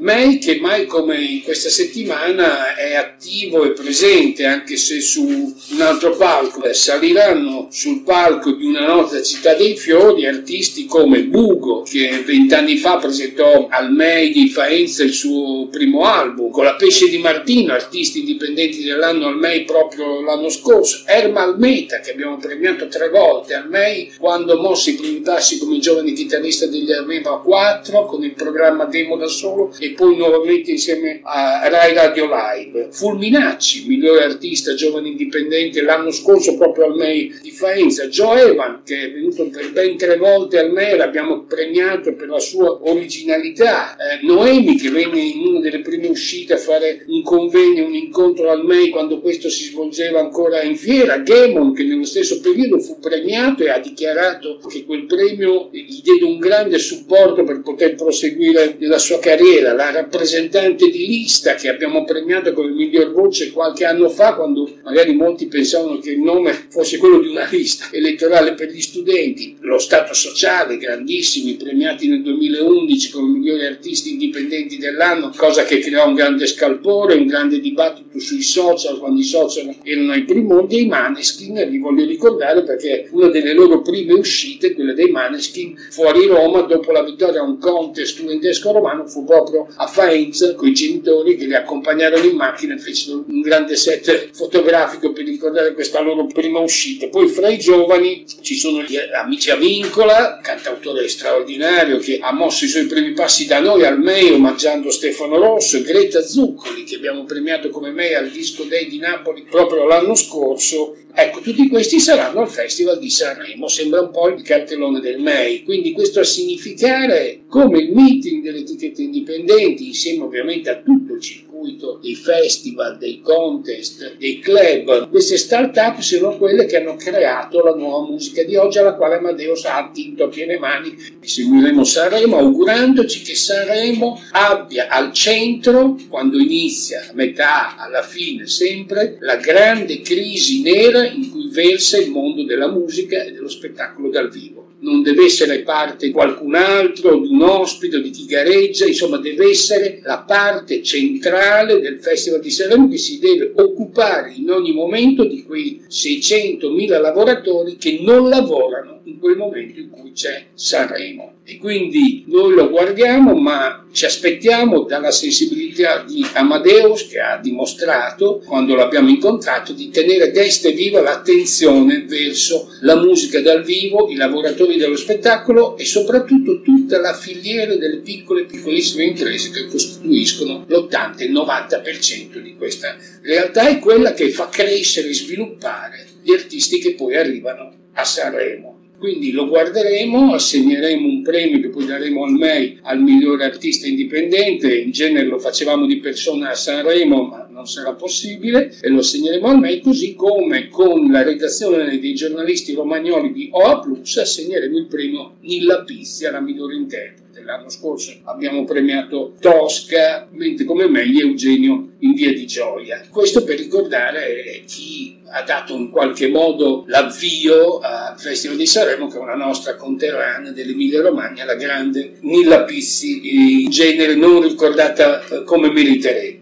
May che mai come in questa settimana è attivo e presente, anche se su un altro palco. Saliranno sul palco di Una notte a Città dei Fiori artisti come Bugo, che 20 anni fa presentò al May di Faenza il suo primo album, con la Pesce di Martino, artisti indipendenti dell'anno al May proprio l'anno scorso, Ermal Meta, che abbiamo premiato 3 volte al May quando mosse i primi passi come giovane chitarrista degli Armeva 4 con il programma Demo da solo e poi nuovamente insieme a Rai Radio Live. Fulminacci, migliore artista giovane indipendente l'anno scorso proprio al May di Faenza. Joe Evan, che è venuto per ben 3 volte al May, l'abbiamo premiato per la sua originalità. Noemi, che venne in una delle prime uscite a fare un convegno, un incontro al May quando questo si svolgeva ancora in fiera. Gamon, che nello stesso periodo fu premiato e ha dichiarato che quel premio gli diede un grande supporto per poter proseguire nella sua carriera. La rappresentante di lista che abbiamo premiato come miglior voce qualche anno fa, quando magari molti pensavano che il nome fosse quello di una lista elettorale per gli studenti. Lo Stato Sociale, grandissimi, premiati nel 2011 come migliori artisti indipendenti dell'anno, cosa che creò un grande scalpore, un grande dibattito sui social, quando i social erano ai primordi. E i Maneskin, li voglio ricordare perché una delle loro prime uscite, quella dei Maneskin, fuori Roma, dopo la vittoria a un contest studentesco romano, fu proprio a Faenza con i genitori che li accompagnarono in macchina e fecero un grande set fotografico per ricordare questa loro prima uscita. Poi fra i giovani ci sono gli amici Avincola, cantautore straordinario che ha mosso i suoi primi passi da noi al May omaggiando Stefano Rosso, e Greta Zuccoli, che abbiamo premiato come May al Disco Day di Napoli proprio l'anno scorso. Ecco, tutti questi saranno al Festival di Sanremo, sembra un po' il cartellone del May, quindi questo a significare come il meeting delle etichette indipendenti, insieme ovviamente a tutto il circuito dei festival, dei contest, dei club, queste start-up siano quelle che hanno creato la nuova musica di oggi, alla quale Amadeus ha attinto a piene mani. Seguiremo Sanremo augurandoci che Sanremo abbia al centro, quando inizia, a metà, alla fine, sempre, la grande crisi nera in cui versa il mondo della musica e dello spettacolo dal vivo. Non deve essere parte di qualcun altro, di un ospite, di chi gareggia, insomma deve essere la parte centrale del Festival di Sanremo, che si deve occupare in ogni momento di quei 600.000 lavoratori che non lavorano in quel momento in cui c'è Sanremo. E quindi noi lo guardiamo, ma ci aspettiamo dalla sensibilità di Amadeus, che ha dimostrato quando l'abbiamo incontrato di tenere destra e viva l'attenzione verso la musica dal vivo, i lavoratori dello spettacolo e soprattutto tutta la filiera delle piccole e piccolissime imprese che costituiscono l'80 e il 90% di questa realtà, è quella che fa crescere e sviluppare gli artisti che poi arrivano a Sanremo. Quindi lo guarderemo, assegneremo un premio che poi daremo al May al migliore artista indipendente. In genere lo facevamo di persona a Sanremo, ma non sarà possibile, e lo assegneremo al May, così come con la redazione dei giornalisti romagnoli di OA Plus assegneremo il premio Nilla Pizzi alla migliore interprete. L'anno scorso abbiamo premiato Tosca, mentre come May Eugenio in Via di Gioia. Questo per ricordare chi ha dato in qualche modo l'avvio al Festival di Sanremo, che è una nostra conterranea dell'Emilia Romagna, la grande Nilla Pizzi, in genere non ricordata come meriterebbe.